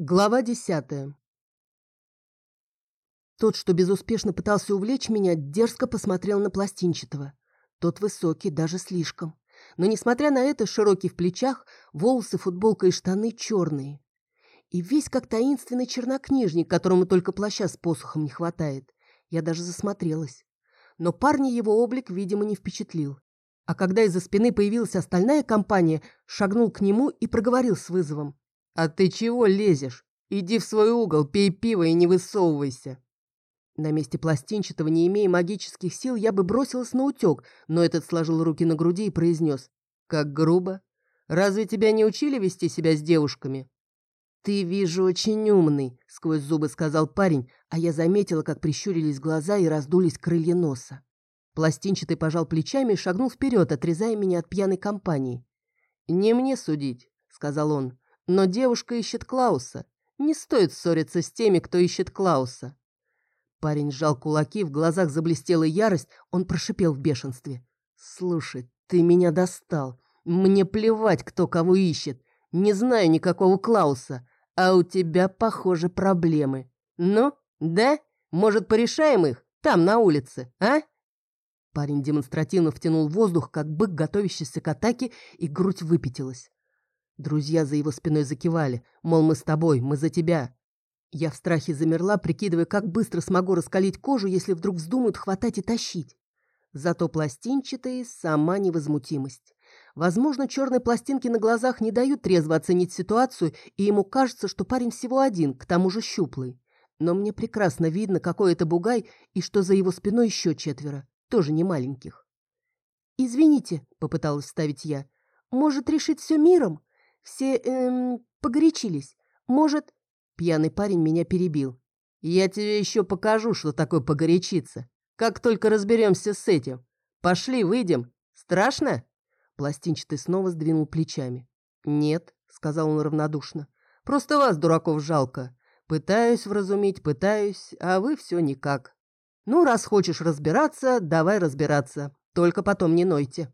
Глава 10. Тот, что безуспешно пытался увлечь меня, дерзко посмотрел на Пластинчатого. Тот высокий, даже слишком. Но, несмотря на это, широкий в плечах, волосы, футболка и штаны черные. И весь как таинственный чернокнижник, которому только плаща с посохом не хватает. Я даже засмотрелась. Но парня его облик, видимо, не впечатлил. А когда из-за спины появилась остальная компания, шагнул к нему и проговорил с вызовом. «А ты чего лезешь? Иди в свой угол, пей пиво и не высовывайся». На месте Пластинчатого, не имея магических сил, я бы бросилась на утек, но этот сложил руки на груди и произнес. «Как грубо. Разве тебя не учили вести себя с девушками?» «Ты, вижу, очень умный», — сквозь зубы сказал парень, а я заметила, как прищурились глаза и раздулись крылья носа. Пластинчатый пожал плечами и шагнул вперед, отрезая меня от пьяной компании. «Не мне судить», — сказал он. Но девушка ищет Клауса. Не стоит ссориться с теми, кто ищет Клауса. Парень сжал кулаки, в глазах заблестела ярость, он прошипел в бешенстве. «Слушай, ты меня достал. Мне плевать, кто кого ищет. Не знаю никакого Клауса. А у тебя, похоже, проблемы. Ну, да? Может, порешаем их? Там, на улице, а?» Парень демонстративно втянул воздух, как бык, готовящийся к атаке, и грудь выпятилась. Друзья за его спиной закивали, мол, мы с тобой, мы за тебя. Я в страхе замерла, прикидывая, как быстро смогу раскалить кожу, если вдруг вздумают хватать и тащить. Зато Пластинчатый — сама невозмутимость. Возможно, черные пластинки на глазах не дают трезво оценить ситуацию, и ему кажется, что парень всего один, к тому же щуплый. Но мне прекрасно видно, какой это бугай, и что за его спиной еще четверо, тоже не маленьких. «Извините», — попыталась вставить я, — «может, решить все миром? Все, погорячились. Может...» Пьяный парень меня перебил. «Я тебе еще покажу, что такое погорячиться. Как только разберемся с этим. Пошли, выйдем. Страшно?» Пластинчатый снова сдвинул плечами. «Нет», — сказал он равнодушно. «Просто вас, дураков, жалко. Пытаюсь вразумить, пытаюсь, а вы все никак. Ну, раз хочешь разбираться, давай разбираться. Только потом не нойте».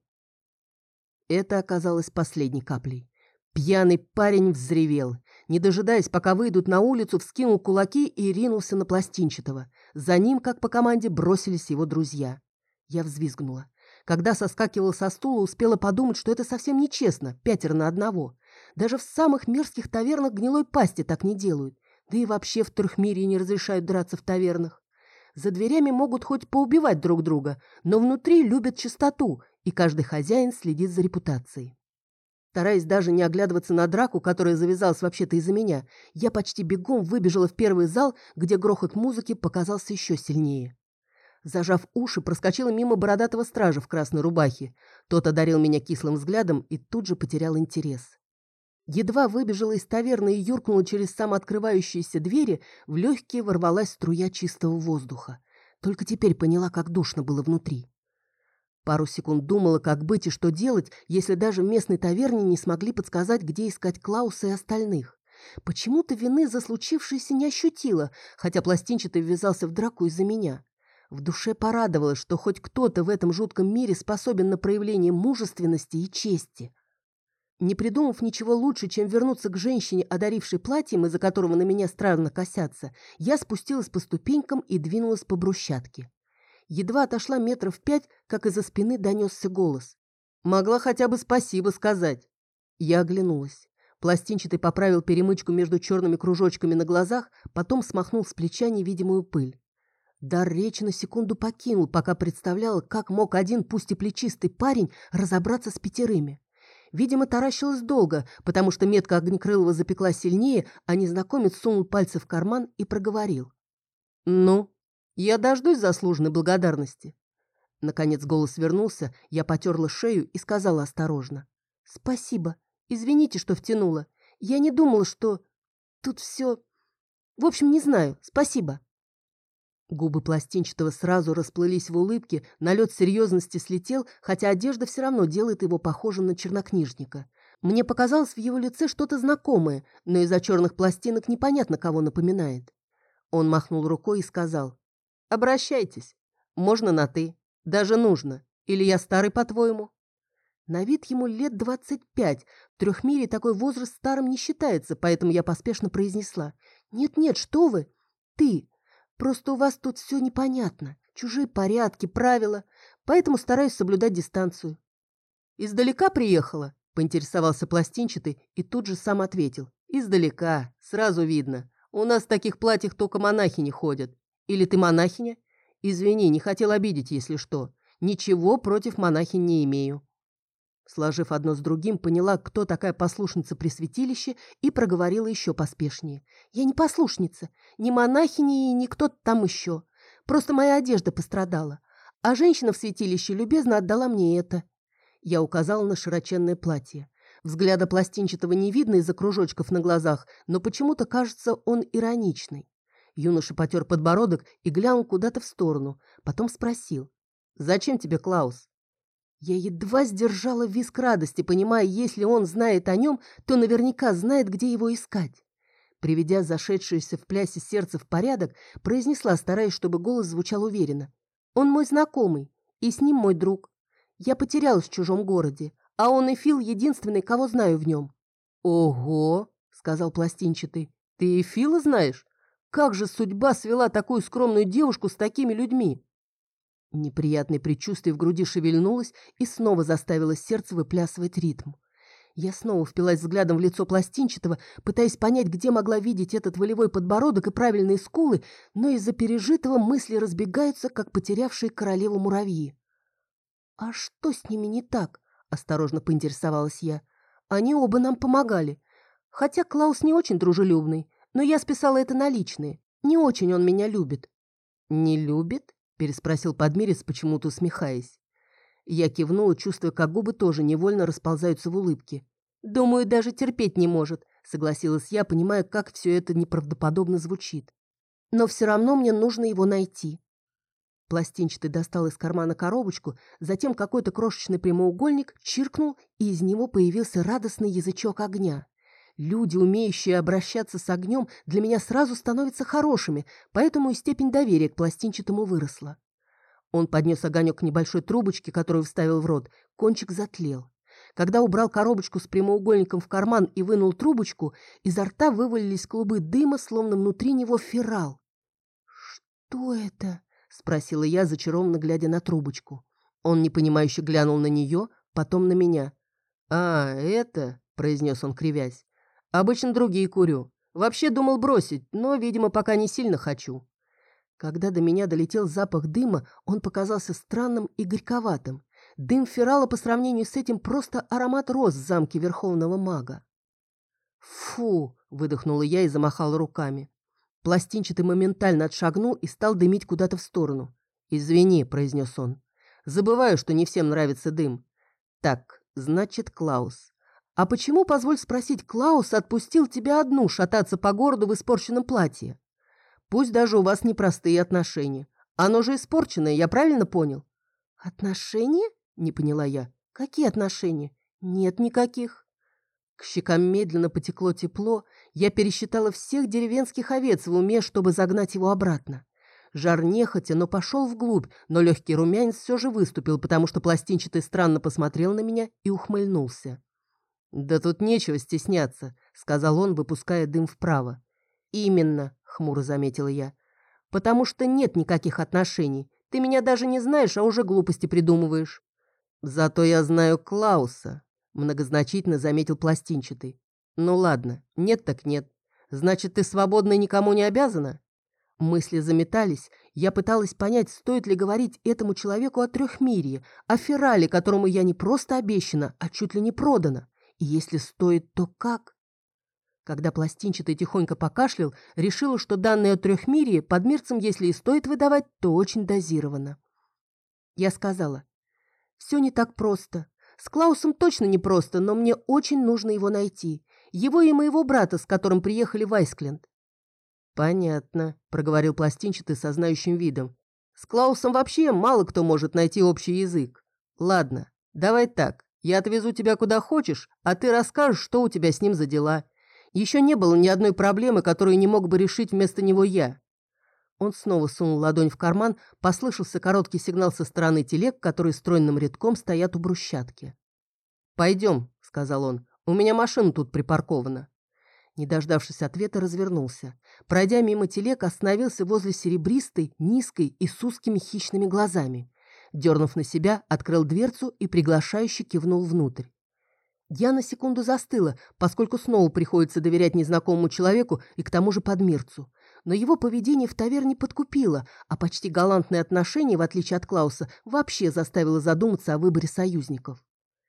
Это оказалось последней каплей. Пьяный парень взревел. Не дожидаясь, пока выйдут на улицу, вскинул кулаки и ринулся на Пластинчатого. За ним, как по команде, бросились его друзья. Я взвизгнула. Когда соскакивала со стула, успела подумать, что это совсем нечестно, 5 на 1. Даже в самых мерзких тавернах гнилой пасти так не делают. Да и вообще в Трехмирье не разрешают драться в тавернах. За дверями могут хоть поубивать друг друга, но внутри любят чистоту, и каждый хозяин следит за репутацией. Стараясь даже не оглядываться на драку, которая завязалась вообще-то из-за меня, я почти бегом выбежала в первый зал, где грохот музыки показался еще сильнее. Зажав уши, проскочила мимо бородатого стража в красной рубахе. Тот одарил меня кислым взглядом и тут же потерял интерес. Едва выбежала из таверны и юркнула через самооткрывающиеся двери, в легкие ворвалась струя чистого воздуха. Только теперь поняла, как душно было внутри. Пару секунд думала, как быть и что делать, если даже в местной таверне не смогли подсказать, где искать Клауса и остальных. Почему-то вины за случившееся не ощутила, хотя Пластинчатый ввязался в драку из-за меня. В душе порадовалась, что хоть кто-то в этом жутком мире способен на проявление мужественности и чести. Не придумав ничего лучше, чем вернуться к женщине, одарившей платьем, из-за которого на меня странно косятся, я спустилась по ступенькам и двинулась по брусчатке. Едва отошла 5 метров, как из-за спины донесся голос. «Могла хотя бы спасибо сказать». Я оглянулась. Пластинчатый поправил перемычку между черными кружочками на глазах, потом смахнул с плеча невидимую пыль. Дар речи на секунду покинул, пока представляла, как мог один, пусть и плечистый парень, разобраться с 5. Видимо, таращилась долго, потому что метка Огнекрылова запекла сильнее, а незнакомец сунул пальцы в карман и проговорил. «Ну, я дождусь заслуженной благодарности». Наконец голос вернулся, я потерла шею и сказала осторожно. «Спасибо. Извините, что втянула. Я не думала, что... Тут все... В общем, не знаю. Спасибо». Губы Пластинчатого сразу расплылись в улыбке, налет серьезности слетел, хотя одежда все равно делает его похожим на чернокнижника. Мне показалось в его лице что-то знакомое, но из-за черных пластинок непонятно, кого напоминает. Он махнул рукой и сказал: «Обращайтесь. Можно на «ты». Даже нужно. Или я старый, по-твоему?» На вид ему лет 25. В Трехмире такой возраст старым не считается, поэтому я поспешно произнесла. «Нет-нет, что вы? Ты. Просто у вас тут все непонятно. Чужие порядки, правила. Поэтому стараюсь соблюдать дистанцию». «Издалека приехала?» – поинтересовался пластинчатый и тут же сам ответил. «Издалека. Сразу видно. У нас в таких платьях только монахини ходят. Или ты монахиня? Извини, не хотел обидеть, если что. Ничего против монахинь не имею». Сложив одно с другим, поняла, кто такая послушница при святилище, и проговорила еще поспешнее. «Я не послушница, не монахиня и не кто-то там еще. Просто моя одежда пострадала. А женщина в святилище любезно отдала мне это». Я указала на широченное платье. Взгляда пластинчатого не видно из-за кружочков на глазах, но почему-то кажется он ироничный. Юноша потер подбородок и глянул куда-то в сторону, потом спросил. «Зачем тебе Клаус?» Я едва сдержала визг радости, понимая, если он знает о нем, то наверняка знает, где его искать. Приведя зашедшееся в плясе сердце в порядок, произнесла, стараясь, чтобы голос звучал уверенно. «Он мой знакомый, и с ним мой друг. Я потерялась в чужом городе, а он и Фил единственный, кого знаю в нем». «Ого!» — сказал пластинчатый. «Ты и Фила знаешь? Как же судьба свела такую скромную девушку с такими людьми?» Неприятное предчувствие в груди шевельнулось и снова заставило сердце выплясывать ритм. Я снова впилась взглядом в лицо пластинчатого, пытаясь понять, где могла видеть этот волевой подбородок и правильные скулы, но из-за пережитого мысли разбегаются, как потерявшие королеву муравьи. «А что с ними не так?» – осторожно поинтересовалась я. «Они оба нам помогали. Хотя Клаус не очень дружелюбный, но я списала это на личные. Не очень он меня любит». «Не любит?» – переспросил Подмирец, почему-то усмехаясь. Я кивнула, чувствуя, как губы тоже невольно расползаются в улыбке. «Думаю, даже терпеть не может», – согласилась я, понимая, как все это неправдоподобно звучит. «Но все равно мне нужно его найти». Пластинчатый достал из кармана коробочку, затем какой-то крошечный прямоугольник чиркнул, и из него появился радостный язычок огня. Люди, умеющие обращаться с огнем, для меня сразу становятся хорошими, поэтому и степень доверия к пластинчатому выросла. Он поднес огонек к небольшой трубочке, которую вставил в рот, кончик затлел. Когда убрал коробочку с прямоугольником в карман и вынул трубочку, изо рта вывалились клубы дыма, словно внутри него феррал. «Что это?» — спросила я, зачарованно глядя на трубочку. Он непонимающе глянул на нее, потом на меня. «А, это...» — произнес он, кривясь. «Обычно другие курю. Вообще думал бросить, но, видимо, пока не сильно хочу». Когда до меня долетел запах дыма, он показался странным и горьковатым. Дым феррала по сравнению с этим просто аромат роз в замке Верховного Мага. «Фу!» — выдохнула я и замахала руками. Пластинчатый моментально отшагнул и стал дымить куда-то в сторону. «Извини», — произнес он. «Забываю, что не всем нравится дым. Так, значит, Клаус. А почему, позволь спросить, Клаус отпустил тебя одну шататься по городу в испорченном платье? Пусть даже у вас непростые отношения. Оно же испорченное, я правильно понял?» «Отношения?» — не поняла я. «Какие отношения?» «Нет никаких». К щекам медленно потекло тепло. Я пересчитала всех деревенских овец в уме, чтобы загнать его обратно. Жар нехотя, но пошел вглубь, но легкий румянец все же выступил, потому что пластинчатый странно посмотрел на меня и ухмыльнулся. «Да тут нечего стесняться», — сказал он, выпуская дым вправо. «Именно», — хмуро заметила я, — «потому что нет никаких отношений. Ты меня даже не знаешь, а уже глупости придумываешь». «Зато я знаю Клауса», — многозначительно заметил пластинчатый. «Ну ладно, нет так нет. Значит, ты свободна и никому не обязана?» Мысли заметались. Я пыталась понять, стоит ли говорить этому человеку о Трехмирье, о Феррале, которому я не просто обещана, а чуть ли не продана. И если стоит, то как? Когда пластинчатый тихонько покашлял, решила, что данные о Трехмирье подмирцам, если и стоит выдавать, то очень дозированно. Я сказала, все не так просто. С Клаусом точно не просто, но мне очень нужно его найти. Его и моего брата, с которым приехали в Айскленд. «Понятно», — проговорил пластинчатый со знающим видом. «С Клаусом вообще мало кто может найти общий язык. Ладно, давай так. Я отвезу тебя куда хочешь, а ты расскажешь, что у тебя с ним за дела. Еще не было ни одной проблемы, которую не мог бы решить вместо него я». Он снова сунул ладонь в карман, послышался короткий сигнал со стороны телег, которые стройным рядком стоят у брусчатки. «Пойдем», — сказал он, — «у меня машина тут припаркована». Не дождавшись ответа, развернулся. Пройдя мимо телег, остановился возле серебристой, низкой и с узкими хищными глазами. Дернув на себя, открыл дверцу и приглашающе кивнул внутрь. Я на секунду застыла, поскольку снова приходится доверять незнакомому человеку и к тому же подмирцу. Но его поведение в таверне подкупило, а почти галантные отношения, в отличие от Клауса, вообще заставило задуматься о выборе союзников.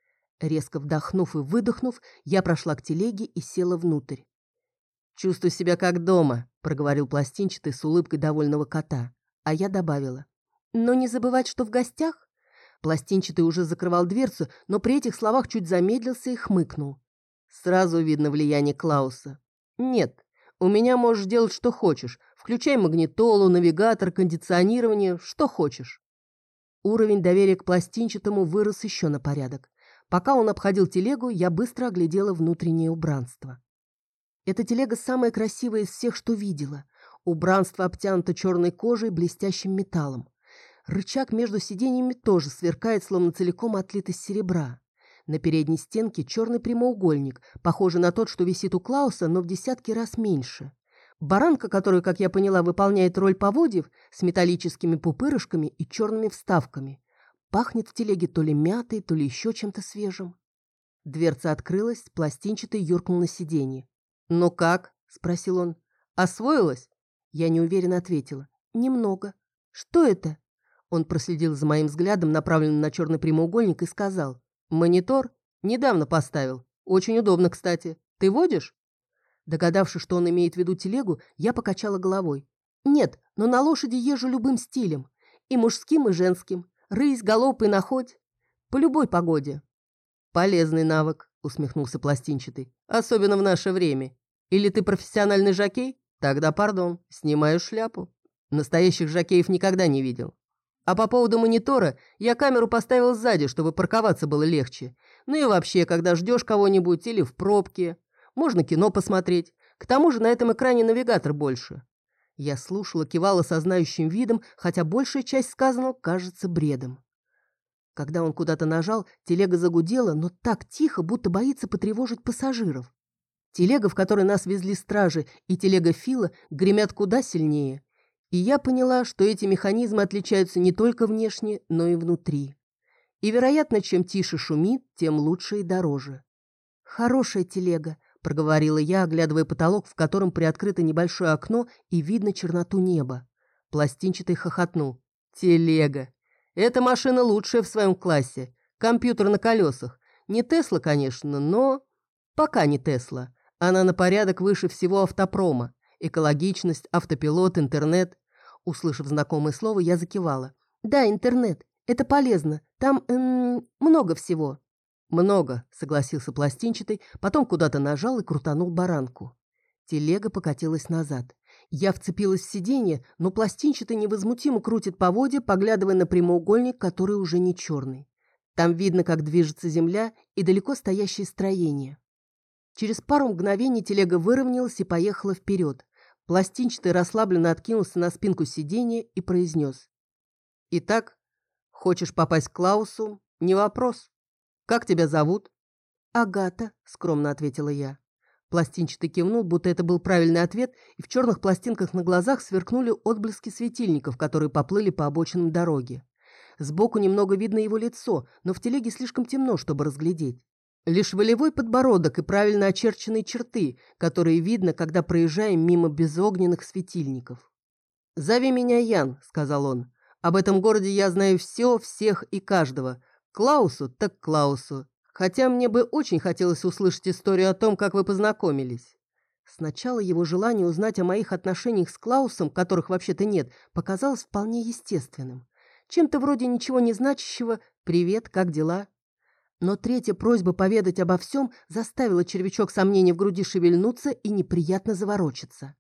Резко вдохнув и выдохнув, я прошла к телеге и села внутрь. «Чувствую себя как дома», — проговорил пластинчатый с улыбкой довольного кота. А я добавила: «Но не забывать, что в гостях». Пластинчатый уже закрывал дверцу, но при этих словах чуть замедлился и хмыкнул. Сразу видно влияние Клауса. «Нет, у меня можешь делать, что хочешь. Включай магнитолу, навигатор, кондиционирование, что хочешь». Уровень доверия к пластинчатому вырос еще на порядок. Пока он обходил телегу, я быстро оглядела внутреннее убранство. Эта телега самая красивая из всех, что видела. Убранство обтянуто черной кожей, блестящим металлом. Рычаг между сиденьями тоже сверкает, словно целиком отлит из серебра. На передней стенке черный прямоугольник, похожий на тот, что висит у Клауса, но в десятки раз меньше. Баранка, которая, как я поняла, выполняет роль поводьев, с металлическими пупырышками и черными вставками. Пахнет в телеге то ли мятой, то ли еще чем-то свежим. Дверца открылась, пластинчатый юркнул на сиденье. «Ну как?» – спросил он. «Освоилась?» Я неуверенно ответила. «Немного». «Что это?» Он проследил за моим взглядом, направленным на черный прямоугольник, и сказал. «Монитор? Недавно поставил. Очень удобно, кстати. Ты водишь?» Догадавшись, что он имеет в виду телегу, я покачала головой. «Нет, но на лошади езжу любым стилем. И мужским, и женским. Рысь, галоп и находь. По любой погоде». «Полезный навык», — усмехнулся пластинчатый. «Особенно в наше время. Или ты профессиональный жокей? Тогда, пардон, снимаю шляпу. Настоящих жокеев никогда не видел. А по поводу монитора, я камеру поставил сзади, чтобы парковаться было легче. Ну и вообще, когда ждешь кого-нибудь или в пробке, можно кино посмотреть. К тому же на этом экране навигатор больше». Я слушала, кивала со знающим видом, хотя большая часть сказанного кажется бредом. Когда он куда-то нажал, телега загудела, но так тихо, будто боится потревожить пассажиров. Телега, в которой нас везли стражи, и телега Фила гремят куда сильнее. И я поняла, что эти механизмы отличаются не только внешне, но и внутри. И, вероятно, чем тише шумит, тем лучше и дороже. «Хорошая телега», — проговорила я, оглядывая потолок, в котором приоткрыто небольшое окно и видно черноту неба. Пластинчатый хохотнул. «Телега! Эта машина лучшая в своем классе. Компьютер на колесах. Не Тесла, конечно, но... Пока не Тесла. Она на порядок выше всего автопрома. Экологичность, автопилот, интернет». Услышав знакомое слово, я закивала. «Да, интернет. Это полезно. Там много всего». «Много», — согласился пластинчатый, потом куда-то нажал и крутанул баранку. Телега покатилась назад. Я вцепилась в сиденье, но пластинчатый невозмутимо крутит поводья, поглядывая на прямоугольник, который уже не черный. Там видно, как движется земля и далеко стоящее строение. Через пару мгновений телега выровнялась и поехала вперед. Пластинчатый расслабленно откинулся на спинку сиденья и произнес. «Итак, хочешь попасть к Клаусу? Не вопрос. Как тебя зовут?» «Агата», — скромно ответила я. Пластинчатый кивнул, будто это был правильный ответ, и в черных пластинках на глазах сверкнули отблески светильников, которые поплыли по обочинам дороги. Сбоку немного видно его лицо, но в телеге слишком темно, чтобы разглядеть. Лишь волевой подбородок и правильно очерченные черты, которые видно, когда проезжаем мимо безогненных светильников. «Зови меня Ян», — сказал он. «Об этом городе я знаю все, всех и каждого. Клаусу так Клаусу. Хотя мне бы очень хотелось услышать историю о том, как вы познакомились». Сначала его желание узнать о моих отношениях с Клаусом, которых вообще-то нет, показалось вполне естественным. Чем-то вроде ничего не значащего «Привет, как дела?». Но третья просьба поведать обо всем заставила червячок сомнений в груди шевельнуться и неприятно заворочиться.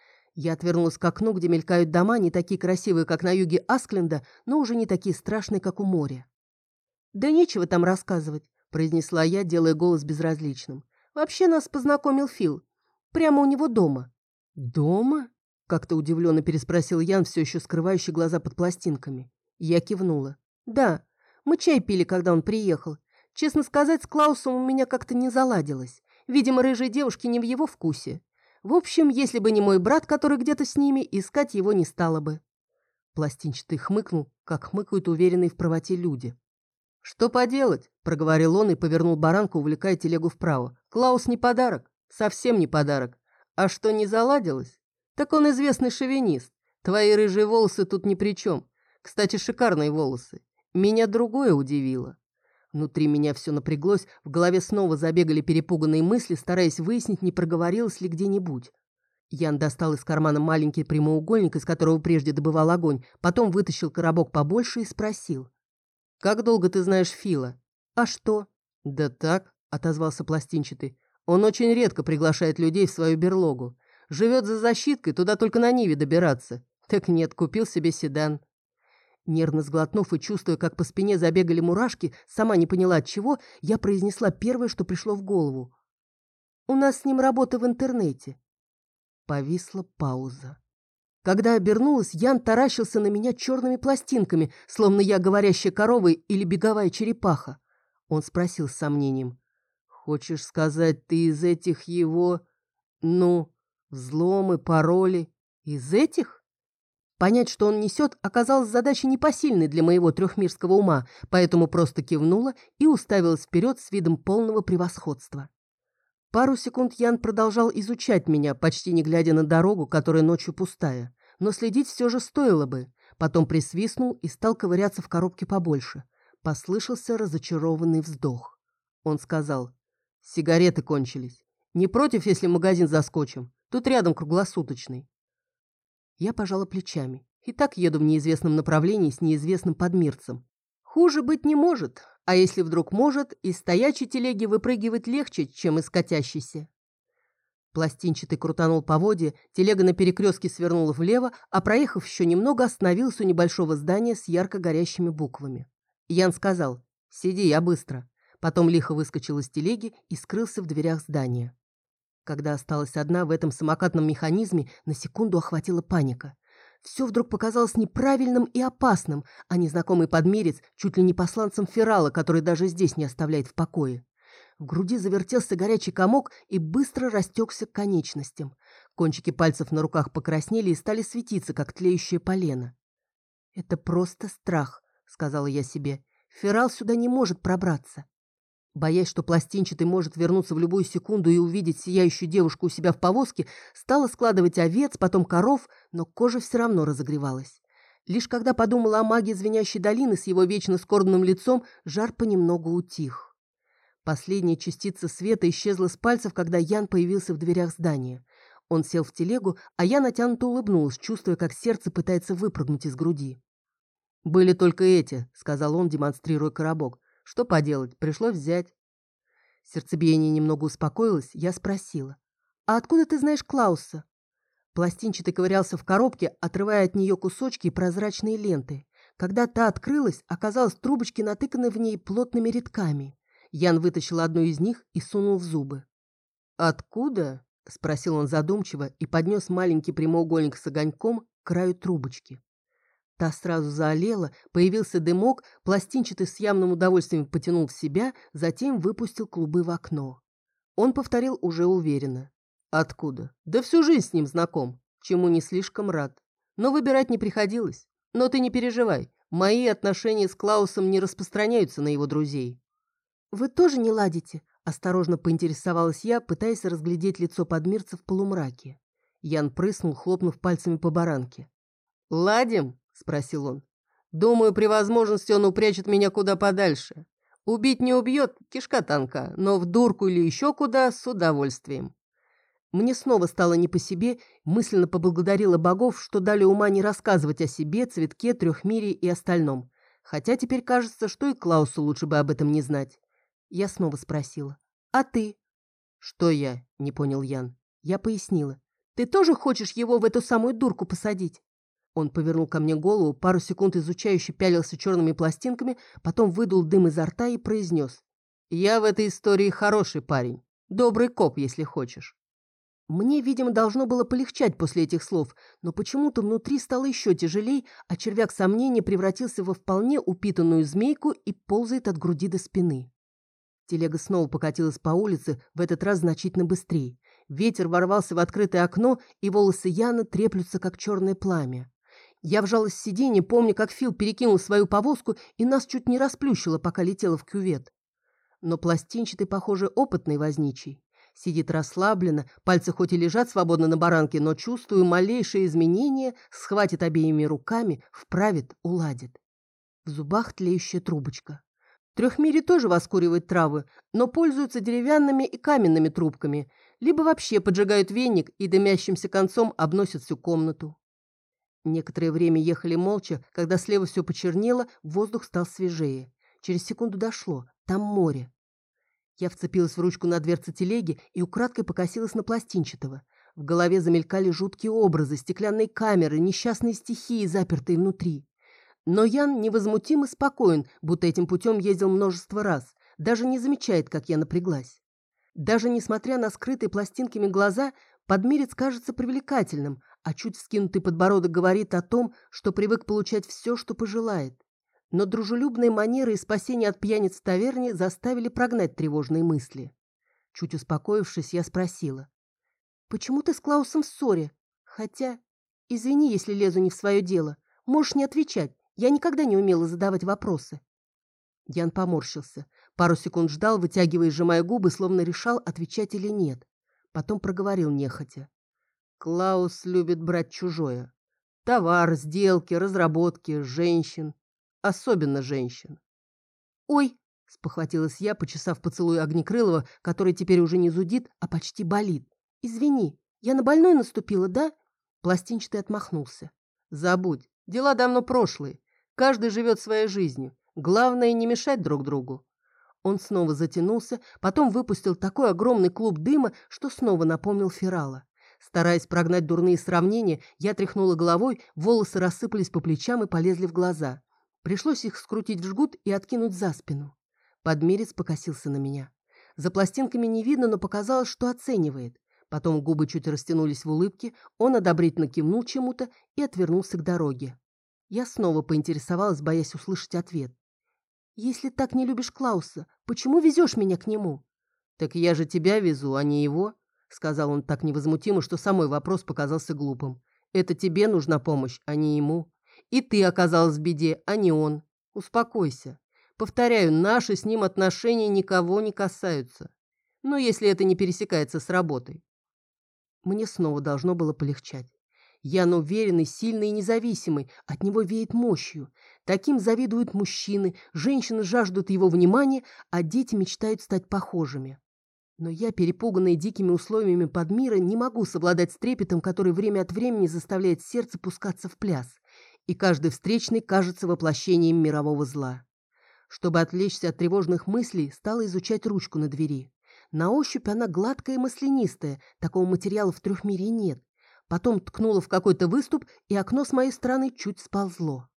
Я отвернулась к окну, где мелькают дома, не такие красивые, как на юге Аскленда, но уже не такие страшные, как у моря. «Да нечего там рассказывать», — произнесла я, делая голос безразличным. «Вообще нас познакомил Фил. Прямо у него дома». «Дома?» — как-то удивленно переспросил Ян, все еще скрывающий глаза под пластинками. Я кивнула. «Да, мы чай пили, когда он приехал. Честно сказать, с Клаусом у меня как-то не заладилось. Видимо, рыжие девушки не в его вкусе. В общем, если бы не мой брат, который где-то с ними, искать его не стало бы. Пластинчатый хмыкнул, как хмыкают уверенные в правоте люди. «Что поделать?» – проговорил он и повернул баранку, увлекая телегу вправо. «Клаус не подарок. Совсем не подарок. А что не заладилось? Так он известный шовинист. Твои рыжие волосы тут ни при чем. Кстати, шикарные волосы. Меня другое удивило». Внутри меня все напряглось, в голове снова забегали перепуганные мысли, стараясь выяснить, не проговорилось ли где-нибудь. Ян достал из кармана маленький прямоугольник, из которого прежде добывал огонь, потом вытащил коробок побольше и спросил. «Как долго ты знаешь Фила?» «А что?» «Да так», — отозвался пластинчатый. «Он очень редко приглашает людей в свою берлогу. Живет за защиткой, туда только на Ниве добираться. Так нет, купил себе седан». Нервно сглотнув и чувствуя, как по спине забегали мурашки, сама не поняла от чего, я произнесла первое, что пришло в голову. «У нас с ним работа в интернете». Повисла пауза. Когда обернулась, Ян таращился на меня черными пластинками, словно я говорящая корова или беговая черепаха. Он спросил с сомнением. «Хочешь сказать, ты из этих его... взломы, пароли? Из этих?» Понять, что он несет, оказалось задачей непосильной для моего трехмирского ума, поэтому просто кивнула и уставилась вперед с видом полного превосходства. Пару секунд Ян продолжал изучать меня, почти не глядя на дорогу, которая ночью пустая. Но следить все же стоило бы. Потом присвистнул и стал ковыряться в коробке побольше. Послышался разочарованный вздох. Он сказал, «Сигареты кончились. Не против, если в магазин заскочим? Тут рядом круглосуточный». Я пожала плечами. И так еду в неизвестном направлении с неизвестным подмирцем. Хуже быть не может. А если вдруг может, из стоячей телеги выпрыгивать легче, чем из катящейся. Пластинчатый крутанул поводья, телега на перекрестке свернула влево, а проехав еще немного, остановился у небольшого здания с ярко горящими буквами. Ян сказал, «Сиди, я быстро». Потом лихо выскочил из телеги и скрылся в дверях здания. Когда осталась одна в этом самокатном механизме, на секунду охватила паника. Все вдруг показалось неправильным и опасным, а незнакомый подмерец чуть ли не посланцем Ферала, который даже здесь не оставляет в покое. В груди завертелся горячий комок и быстро растекся к конечностям. Кончики пальцев на руках покраснели и стали светиться, как тлеющее полено. «Это просто страх», — сказала я себе. «Ферал сюда не может пробраться». Боясь, что пластинчатый может вернуться в любую секунду и увидеть сияющую девушку у себя в повозке, стала складывать овец, потом коров, но кожа все равно разогревалась. Лишь когда подумала о магии звенящей долины с его вечно скорбным лицом, жар понемногу утих. Последняя частица света исчезла с пальцев, когда Ян появился в дверях здания. Он сел в телегу, а я натянуто улыбнулась, чувствуя, как сердце пытается выпрыгнуть из груди. «Были только эти», — сказал он, демонстрируя коробок. «Что поделать, пришлось взять». Сердцебиение немного успокоилось, я спросила. «А откуда ты знаешь Клауса?» Пластинчатый ковырялся в коробке, отрывая от нее кусочки и прозрачные ленты. Когда та открылась, оказалось, трубочки натыканы в ней плотными рядками. Ян вытащил одну из них и сунул в зубы. «Откуда?» — спросил он задумчиво и поднес маленький прямоугольник с огоньком к краю трубочки. Та сразу заолела, появился дымок, пластинчатый с явным удовольствием потянул в себя, затем выпустил клубы в окно. Он повторил уже уверенно. «Откуда? Да всю жизнь с ним знаком, чему не слишком рад. Но выбирать не приходилось. Но ты не переживай, мои отношения с Клаусом не распространяются на его друзей». «Вы тоже не ладите?» – осторожно поинтересовалась я, пытаясь разглядеть лицо подмирца в полумраке. Ян прыснул, хлопнув пальцами по баранке. «Ладим?» – спросил он. «Думаю, при возможности он упрячет меня куда подальше. Убить не убьет, кишка тонка, но в дурку или еще куда с удовольствием». Мне снова стало не по себе, мысленно поблагодарила богов, что дали ума не рассказывать о себе, цветке, трехмирии и остальном. Хотя теперь кажется, что и Клаусу лучше бы об этом не знать. Я снова спросила. «А ты?» «Что я?» – не понял Ян. Я пояснила. «Ты тоже хочешь его в эту самую дурку посадить?» Он повернул ко мне голову, пару секунд изучающе пялился черными пластинками, потом выдул дым изо рта и произнес. «Я в этой истории хороший парень. Добрый коп, если хочешь». Мне, видимо, должно было полегчать после этих слов, но почему-то внутри стало еще тяжелей, а червяк сомнения превратился во вполне упитанную змейку и ползает от груди до спины. Телега снова покатилась по улице, в этот раз значительно быстрее. Ветер ворвался в открытое окно, и волосы Яны треплются, как черное пламя. Я вжалась в сиденье, помня, как Фил перекинул свою повозку, и нас чуть не расплющило, пока летела в кювет. Но пластинчатый, похоже, опытный возничий. Сидит расслабленно, пальцы хоть и лежат свободно на баранке, но, чувствую малейшие изменения, схватит обеими руками, вправит, уладит. В зубах тлеющая трубочка. В Трехмире тоже воскуривают травы, но пользуются деревянными и каменными трубками, либо вообще поджигают веник и дымящимся концом обносят всю комнату. Некоторое время ехали молча, когда слева все почернело, воздух стал свежее. Через секунду дошло, там море. Я вцепилась в ручку на дверце телеги и украдкой покосилась на пластинчатого. В голове замелькали жуткие образы, стеклянные камеры, несчастные стихии, запертые внутри. Но Ян невозмутим и спокоен, будто этим путем ездил множество раз, даже не замечает, как я напряглась. Даже несмотря на скрытые пластинками глаза, подмирец кажется привлекательным, а чуть вскинутый подбородок говорит о том, что привык получать все, что пожелает. Но дружелюбные манеры и спасение от пьяниц в таверне заставили прогнать тревожные мысли. Чуть успокоившись, я спросила: «Почему ты с Клаусом в ссоре? Хотя, извини, если лезу не в свое дело, можешь не отвечать, я никогда не умела задавать вопросы». Ян поморщился. Пару секунд ждал, вытягивая и сжимая губы, словно решал, отвечать или нет. Потом проговорил нехотя: «Клаус любит брать чужое. Товар, сделки, разработки, женщин. Особенно женщин». «Ой!» — спохватилась я, почесав поцелуй Огнекрылова, который теперь уже не зудит, а почти болит. «Извини, я на больной наступила, да?» Пластинчатый отмахнулся. «Забудь, дела давно прошлые. Каждый живет своей жизнью. Главное, не мешать друг другу». Он снова затянулся, потом выпустил такой огромный клуб дыма, что снова напомнил Ферала. Стараясь прогнать дурные сравнения, я тряхнула головой, волосы рассыпались по плечам и полезли в глаза. Пришлось их скрутить в жгут и откинуть за спину. Подмерец покосился на меня. За пластинками не видно, но показалось, что оценивает. Потом губы чуть растянулись в улыбке, он одобрительно кивнул чему-то и отвернулся к дороге. Я снова поинтересовалась, боясь услышать ответ. «Если так не любишь Клауса, почему везешь меня к нему?» «Так я же тебя везу, а не его», — сказал он так невозмутимо, что самой вопрос показался глупым. «Это тебе нужна помощь, а не ему. И ты оказалась в беде, а не он. Успокойся. Повторяю, наши с ним отношения никого не касаются. Но если это не пересекается с работой». Мне снова должно было полегчать. Ян уверенный, сильный и независимый, от него веет мощью. Таким завидуют мужчины, женщины жаждут его внимания, а дети мечтают стать похожими. Но я, перепуганная дикими условиями подмира, не могу совладать с трепетом, который время от времени заставляет сердце пускаться в пляс, и каждый встречный кажется воплощением мирового зла. Чтобы отвлечься от тревожных мыслей, стала изучать ручку на двери. На ощупь она гладкая и маслянистая, такого материала в Трехмире нет. Потом ткнула в какой-то выступ, и окно с моей стороны чуть сползло.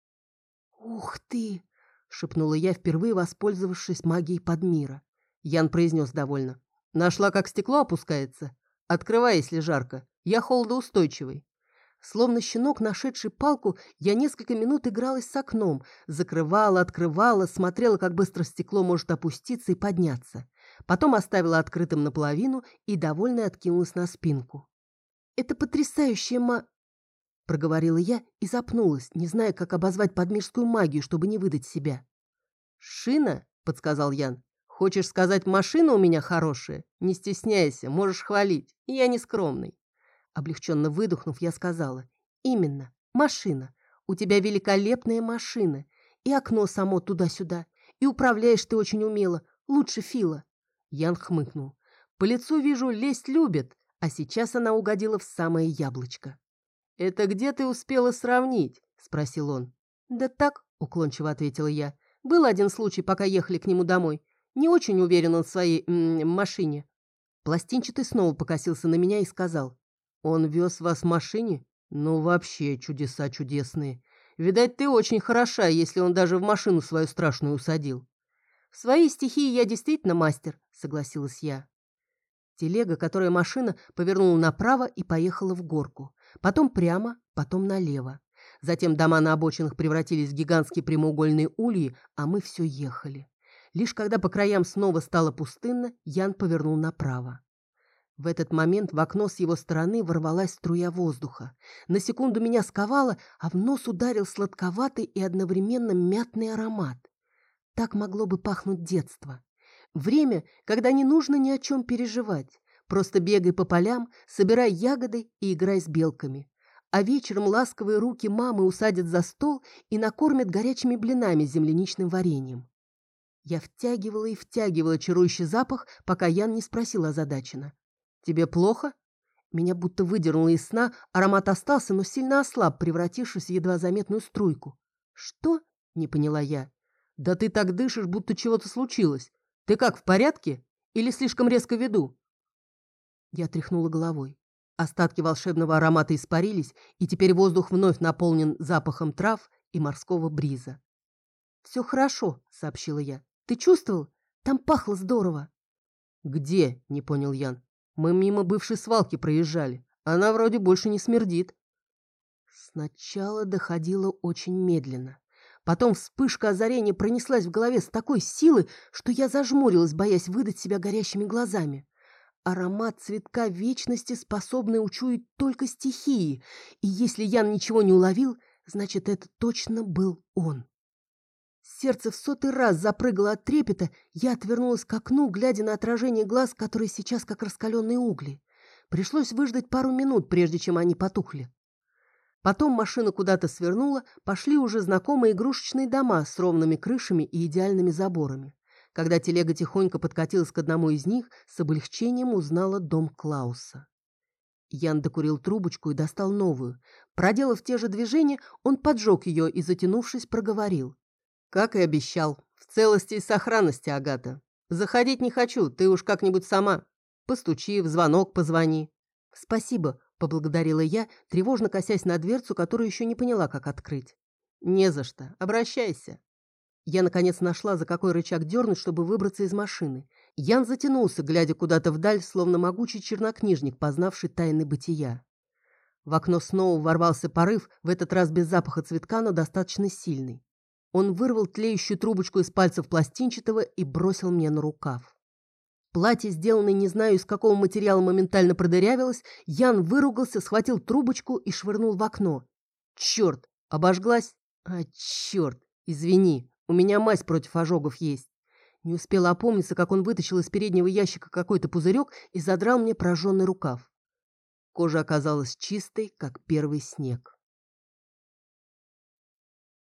«Ух ты!» — шепнула я, впервые воспользовавшись магией подмира. Ян произнес довольно: «Нашла, как стекло опускается? Открывай, если жарко. Я холодоустойчивый». Словно щенок, нашедший палку, я несколько минут игралась с окном, закрывала, открывала, смотрела, как быстро стекло может опуститься и подняться. Потом оставила открытым наполовину и, довольно, откинулась на спинку. «Это потрясающая проговорила я и запнулась, не зная, как обозвать подмирскую магию, чтобы не выдать себя. «Шина?» — подсказал Ян. «Хочешь сказать, машина у меня хорошая? Не стесняйся, можешь хвалить. Я не скромный». Облегченно выдохнув, я сказала: «Именно, машина. У тебя великолепная машина. И окно само туда-сюда. И управляешь ты очень умело. Лучше Фила». Ян хмыкнул. «По лицу вижу, лесть любит, а сейчас она угодила в самое яблочко». «Это где ты успела сравнить?» — спросил он. «Да так», — уклончиво ответила я. «Был один случай, пока ехали к нему домой. Не очень уверен он в своей машине». Пластинчатый снова покосился на меня и сказал: «Он вез вас в машине? Ну, вообще чудеса чудесные. Видать, ты очень хороша, если он даже в машину свою страшную усадил». «В своей стихии я действительно мастер», — согласилась я. Телега, которая машина, повернула направо и поехала в горку. Потом прямо, потом налево. Затем дома на обочинах превратились в гигантские прямоугольные ульи, а мы все ехали. Лишь когда по краям снова стало пустынно, Ян повернул направо. В этот момент в окно с его стороны ворвалась струя воздуха. На секунду меня сковало, а в нос ударил сладковатый и одновременно мятный аромат. Так могло бы пахнуть детство. Время, когда не нужно ни о чем переживать. Просто бегай по полям, собирай ягоды и играй с белками. А вечером ласковые руки мамы усадят за стол и накормят горячими блинами с земляничным вареньем. Я втягивала и втягивала чарующий запах, пока Ян не спросил озадаченно: «Тебе плохо?» Меня будто выдернуло из сна, аромат остался, но сильно ослаб, превратившись в едва заметную струйку. «Что?» — не поняла я. «Да ты так дышишь, будто чего-то случилось. Ты как, в порядке? Или слишком резко веду?» Я тряхнула головой. Остатки волшебного аромата испарились, и теперь воздух вновь наполнен запахом трав и морского бриза. «Все хорошо», — сообщила я. «Ты чувствовал? Там пахло здорово». «Где?» — не понял Ян. «Мы мимо бывшей свалки проезжали. Она вроде больше не смердит». Сначала доходило очень медленно. Потом вспышка озарения пронеслась в голове с такой силой, что я зажмурилась, боясь выдать себя горящими глазами. Аромат цветка вечности, способный учуять только стихии, и если Ян ничего не уловил, значит, это точно был он. Сердце в 100-й раз запрыгало от трепета, я отвернулась к окну, глядя на отражение глаз, которые сейчас как раскаленные угли. Пришлось выждать пару минут, прежде чем они потухли. Потом машина куда-то свернула, пошли уже знакомые игрушечные дома с ровными крышами и идеальными заборами. Когда телега тихонько подкатилась к одному из них, с облегчением узнала дом Клауса. Ян докурил трубочку и достал новую. Проделав те же движения, он поджег ее и, затянувшись, проговорил: «Как и обещал, в целости и сохранности, Агата. Заходить не хочу, ты уж как-нибудь сама. Постучи, в звонок позвони». «Спасибо», — поблагодарила я, тревожно косясь на дверцу, которую еще не поняла, как открыть. «Не за что, обращайся». Я, наконец, нашла, за какой рычаг дернуть, чтобы выбраться из машины. Ян затянулся, глядя куда-то вдаль, словно могучий чернокнижник, познавший тайны бытия. В окно снова ворвался порыв, в этот раз без запаха цветка, но достаточно сильный. Он вырвал тлеющую трубочку из пальцев пластинчатого и бросил мне на рукав. Платье, сделанное не знаю из какого материала, моментально продырявилось. Ян выругался, схватил трубочку и швырнул в окно. «Черт! Обожглась? А, черт! Извини, у меня мазь против ожогов есть». Не успела опомниться, как он вытащил из переднего ящика какой-то пузырек и задрал мне прожженный рукав. Кожа оказалась чистой, как первый снег.